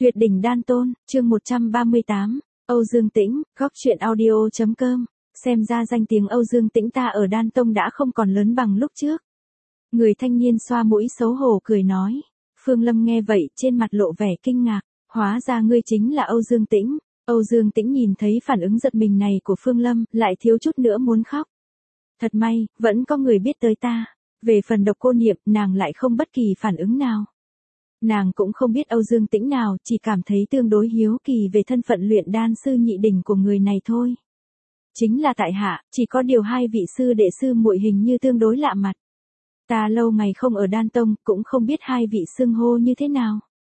Tuyệt đỉnh đan tôn, chương 138, Âu Dương Tĩnh, góc truyện audio.com, xem ra danh tiếng Âu Dương Tĩnh ta ở Đan Tông đã không còn lớn bằng lúc trước. Người thanh niên xoa mũi xấu hổ cười nói. Phương Lâm nghe vậy trên mặt lộ vẻ kinh ngạc, hóa ra ngươi chính là Âu Dương Tĩnh. Âu Dương Tĩnh nhìn thấy phản ứng giật mình này của Phương Lâm, lại thiếu chút nữa muốn khóc. Thật may, vẫn có người biết tới ta. Về phần Độc Cô Niệm, nàng lại không bất kỳ phản ứng nào. Nàng cũng không biết Âu Dương Tĩnh nào, chỉ cảm thấy tương đối hiếu kỳ về thân phận luyện đan sư nhị đỉnh của người này thôi. Chính là tại hạ, chỉ có điều hai vị sư đệ sư muội hình như tương đối lạ mặt. Ta lâu ngày không ở Đan Tông, cũng không biết hai vị xưng hô như thế nào.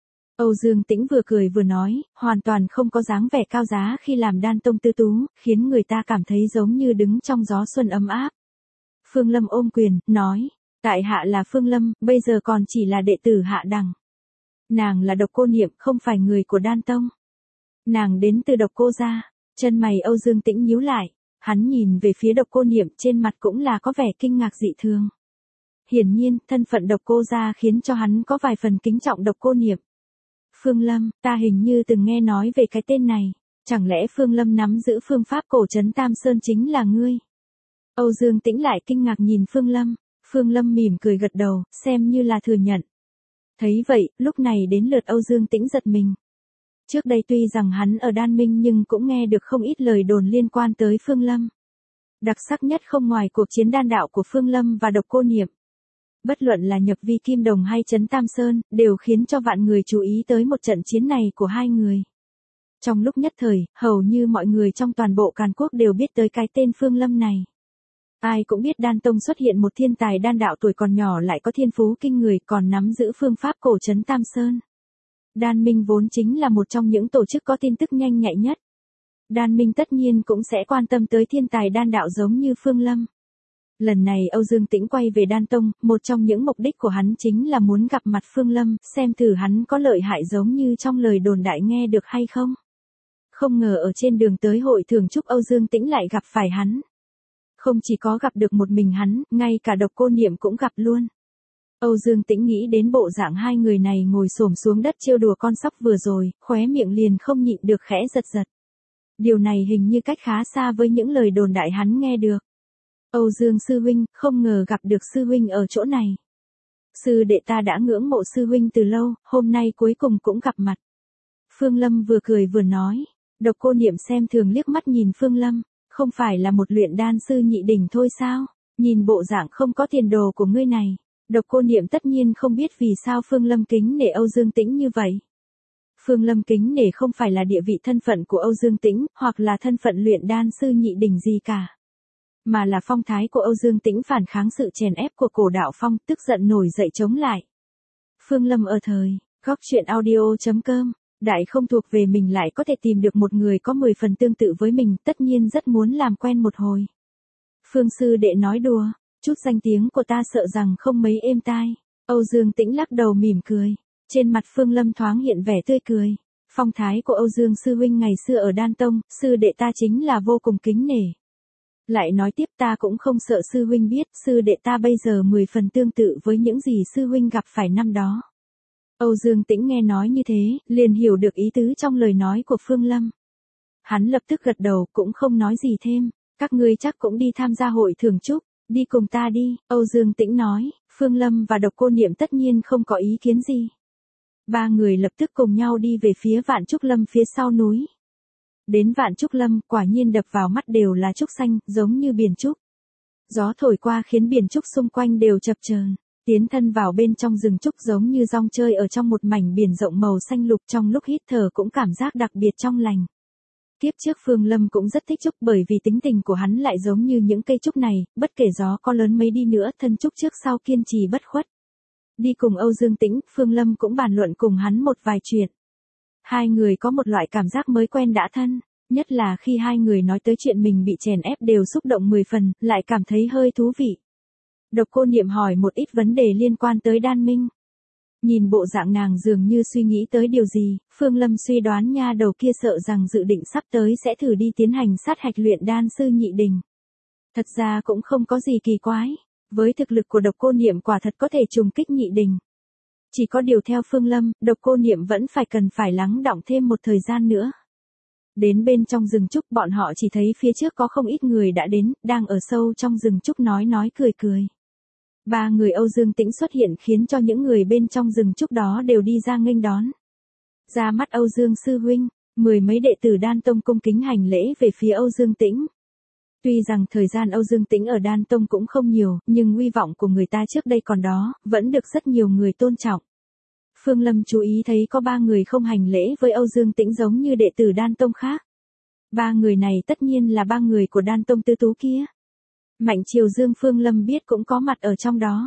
Âu Dương Tĩnh vừa cười vừa nói, hoàn toàn không có dáng vẻ cao giá khi làm Đan Tông tư tú, khiến người ta cảm thấy giống như đứng trong gió xuân ấm áp. Phương Lâm ôm quyền, nói, tại hạ là Phương Lâm, bây giờ còn chỉ là đệ tử hạ đẳng. Nàng là Độc Cô Niệm, không phải người của Đan Tông. Nàng đến từ Độc Cô gia. Chân mày Âu Dương Tĩnh nhíu lại, hắn nhìn về phía Độc Cô Niệm, trên mặt cũng là có vẻ kinh ngạc dị thường. Hiển nhiên, thân phận Độc Cô gia khiến cho hắn có vài phần kính trọng Độc Cô Niệm. Phương Lâm, ta hình như từng nghe nói về cái tên này, chẳng lẽ Phương Lâm nắm giữ phương pháp cổ trấn Tam Sơn chính là ngươi? Âu Dương Tĩnh lại kinh ngạc nhìn Phương Lâm. Phương Lâm mỉm cười gật đầu, xem như là thừa nhận. Thấy vậy, lúc này đến lượt Âu Dương Tĩnh giật mình. Trước đây tuy rằng hắn ở Đan Minh nhưng cũng nghe được không ít lời đồn liên quan tới Phương Lâm. Đặc sắc nhất không ngoài cuộc chiến đan đạo của Phương Lâm và Độc Cô Niệm. Bất luận là nhập vi Kim Đồng hay Trấn Tam Sơn, đều khiến cho vạn người chú ý tới một trận chiến này của hai người. Trong lúc nhất thời, hầu như mọi người trong toàn bộ Càn Quốc đều biết tới cái tên Phương Lâm này. Ai cũng biết Đan Tông xuất hiện một thiên tài đan đạo tuổi còn nhỏ lại có thiên phú kinh người, còn nắm giữ phương pháp cổ trấn Tam Sơn. Đan Minh vốn chính là một trong những tổ chức có tin tức nhanh nhạy nhất. Đan Minh tất nhiên cũng sẽ quan tâm tới thiên tài đan đạo giống như Phương Lâm. Lần này Âu Dương Tĩnh quay về Đan Tông, một trong những mục đích của hắn chính là muốn gặp mặt Phương Lâm, xem thử hắn có lợi hại giống như trong lời đồn đại nghe được hay không. Không ngờ ở trên đường tới hội thưởng chúc Âu Dương Tĩnh lại gặp phải hắn. Không chỉ có gặp được một mình hắn, ngay cả Độc Cô Niệm cũng gặp luôn. Âu Dương Tĩnh nghĩ đến bộ dạng hai người này ngồi xổm xuống đất trêu đùa con sóc vừa rồi, khóe miệng liền không nhịn được khẽ giật giật. Điều này hình như cách khá xa với những lời đồn đại hắn nghe được. Âu Dương sư huynh, không ngờ gặp được sư huynh ở chỗ này. Sư đệ ta đã ngưỡng mộ sư huynh từ lâu, hôm nay cuối cùng cũng gặp mặt. Phương Lâm vừa cười vừa nói. Độc Cô Niệm xem thường liếc mắt nhìn Phương Lâm. Không phải là một luyện đan sư nhị đỉnh thôi sao? Nhìn bộ dạng không có tiền đồ của ngươi này. Độc Cô Niệm tất nhiên không biết vì sao Phương Lâm kính nể Âu Dương Tĩnh như vậy. Phương Lâm kính nể không phải là địa vị thân phận của Âu Dương Tĩnh, hoặc là thân phận luyện đan sư nhị đỉnh gì cả. Mà là phong thái của Âu Dương Tĩnh phản kháng sự chèn ép của Cổ Đạo Phong, tức giận nổi dậy chống lại. Phương Lâm ở thời, góc truyện audio.com. Đại không thuộc về mình lại có thể tìm được một người có 10 phần tương tự với mình, tất nhiên rất muốn làm quen một hồi. Phương sư đệ nói đùa, chút danh tiếng của ta sợ rằng không mấy êm tai. Âu Dương Tĩnh lắc đầu mỉm cười. Trên mặt Phương Lâm thoáng hiện vẻ tươi cười. Phong thái của Âu Dương sư huynh ngày xưa ở Đan Tông, sư đệ ta chính là vô cùng kính nể. Lại nói tiếp ta cũng không sợ sư huynh biết, sư đệ ta bây giờ 10 phần tương tự với những gì sư huynh gặp phải năm đó. Âu Dương Tĩnh nghe nói như thế, liền hiểu được ý tứ trong lời nói của Phương Lâm. Hắn lập tức gật đầu, cũng không nói gì thêm. Các ngươi chắc cũng đi tham gia hội thưởng chúc, đi cùng ta đi, Âu Dương Tĩnh nói. Phương Lâm và Độc Cô Niệm tất nhiên không có ý kiến gì. Ba người lập tức cùng nhau đi về phía Vạn Trúc Lâm phía sau núi. Đến Vạn Trúc Lâm, quả nhiên đập vào mắt đều là trúc xanh, giống như biển trúc. Gió thổi qua khiến biển trúc xung quanh đều chập chờn. Tiến thân vào bên trong rừng trúc giống như rong chơi ở trong một mảnh biển rộng màu xanh lục, trong lúc hít thở cũng cảm giác đặc biệt trong lành. Kiếp trước Phương Lâm cũng rất thích trúc bởi vì tính tình của hắn lại giống như những cây trúc này, bất kể gió có lớn mấy đi nữa thân trúc trước sau kiên trì bất khuất. Đi cùng Âu Dương Tĩnh, Phương Lâm cũng bàn luận cùng hắn một vài chuyện. Hai người có một loại cảm giác mới quen đã thân, nhất là khi hai người nói tới chuyện mình bị chèn ép đều xúc động 10 phần, lại cảm thấy hơi thú vị. Độc Cô Niệm hỏi một ít vấn đề liên quan tới Đan Minh. Nhìn bộ dạng nàng dường như suy nghĩ tới điều gì, Phương Lâm suy đoán nha đầu kia sợ rằng dự định sắp tới sẽ thử đi tiến hành sát hạch luyện đan sư nhị đỉnh. Thật ra cũng không có gì kỳ quái, với thực lực của Độc Cô Niệm quả thật có thể trùng kích nhị đỉnh. Chỉ có điều theo Phương Lâm, Độc Cô Niệm vẫn cần phải lắng đọng thêm một thời gian nữa. Đến bên trong rừng trúc bọn họ chỉ thấy phía trước có không ít người đã đến, đang ở sâu trong rừng trúc nói cười. Ba người Âu Dương Tĩnh xuất hiện khiến cho những người bên trong rừng trúc đó đều đi ra nghênh đón. Ra mắt Âu Dương sư huynh, mười mấy đệ tử Đan Tông cung kính hành lễ về phía Âu Dương Tĩnh. Tuy rằng thời gian Âu Dương Tĩnh ở Đan Tông cũng không nhiều, nhưng uy vọng của người ta trước đây còn đó, vẫn được rất nhiều người tôn trọng. Phương Lâm chú ý thấy có ba người không hành lễ với Âu Dương Tĩnh giống như đệ tử Đan Tông khác. Ba người này tất nhiên là ba người của Đan Tông tứ tú kia. Mạnh Triều Dương Phương Lâm biết cũng có mặt ở trong đó.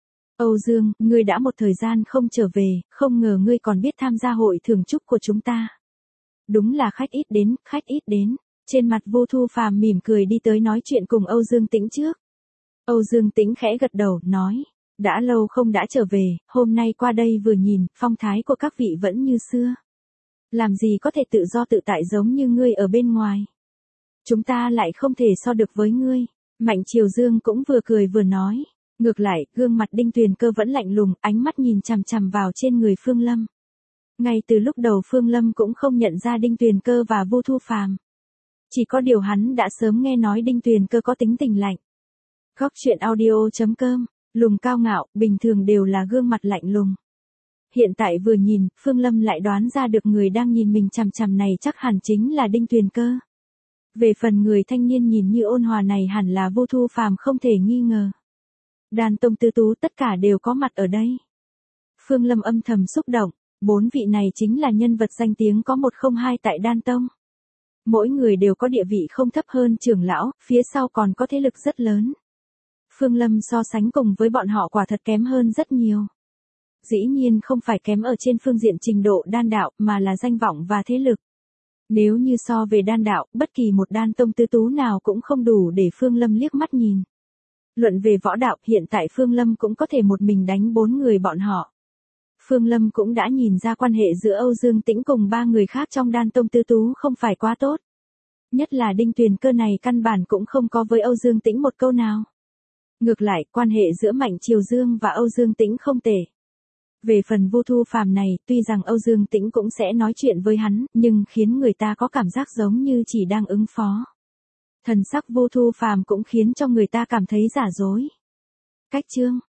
Âu Dương, ngươi đã một thời gian không trở về, không ngờ ngươi còn biết tham gia hội thưởng chúc của chúng ta. Đúng là khách ít đến. Trên mặt Vu Thu Phàm mỉm cười đi tới nói chuyện cùng Âu Dương Tĩnh trước. Âu Dương Tĩnh khẽ gật đầu, nói, đã lâu không đã trở về, hôm nay qua đây vừa nhìn, phong thái của các vị vẫn như xưa. Làm gì có thể tự do tự tại giống như ngươi ở bên ngoài. Chúng ta lại không thể so được với ngươi. Mạnh Triều Dương cũng vừa cười vừa nói. Ngược lại, gương mặt Đinh Tuyền Cơ vẫn lạnh lùng, ánh mắt nhìn chằm chằm vào trên người Phương Lâm. Ngay từ lúc đầu Phương Lâm cũng không nhận ra Đinh Tuyền Cơ và Vu Thu Phàm. Chỉ có điều hắn đã sớm nghe nói Đinh Tuyền Cơ có tính tình lạnh. Góc truyện audio.com, lùng cao ngạo, bình thường đều là gương mặt lạnh lùng. Hiện tại vừa nhìn, Phương Lâm lại đoán ra được người đang nhìn mình chằm chằm này chắc hẳn chính là Đinh Tuyền Cơ. Về phần người thanh niên nhìn như ôn hòa này hẳn là Vu Thu Phàm không thể nghi ngờ. Đan Tông tứ tú tất cả đều có mặt ở đây. Phương Lâm âm thầm xúc động, bốn vị này chính là nhân vật danh tiếng có một không hai tại Đan Tông. Mỗi người đều có địa vị không thấp hơn trưởng lão, phía sau còn có thế lực rất lớn. Phương Lâm so sánh cùng với bọn họ quả thật kém hơn rất nhiều. Dĩ nhiên không phải kém ở trên phương diện trình độ đan đạo mà là danh vọng và thế lực. Nếu như so về đan đạo, bất kỳ một Đan Tông tứ tú nào cũng không đủ để Phương Lâm liếc mắt nhìn. Luận về võ đạo, hiện tại Phương Lâm cũng có thể một mình đánh bốn người bọn họ. Phương Lâm cũng đã nhìn ra quan hệ giữa Âu Dương Tĩnh cùng ba người khác trong Đan Tông tứ tú không phải quá tốt. Nhất là Đinh Tuyền Cơ này căn bản cũng không có với Âu Dương Tĩnh một câu nào. Ngược lại, quan hệ giữa Mạnh Triều Dương và Âu Dương Tĩnh không tệ. Về phần Vu Thu Phàm này, tuy rằng Âu Dương Tĩnh cũng sẽ nói chuyện với hắn, nhưng khiến người ta có cảm giác giống như chỉ đang ứng phó. Thần sắc Vu Thu Phàm cũng khiến cho người ta cảm thấy giả dối. Cách chương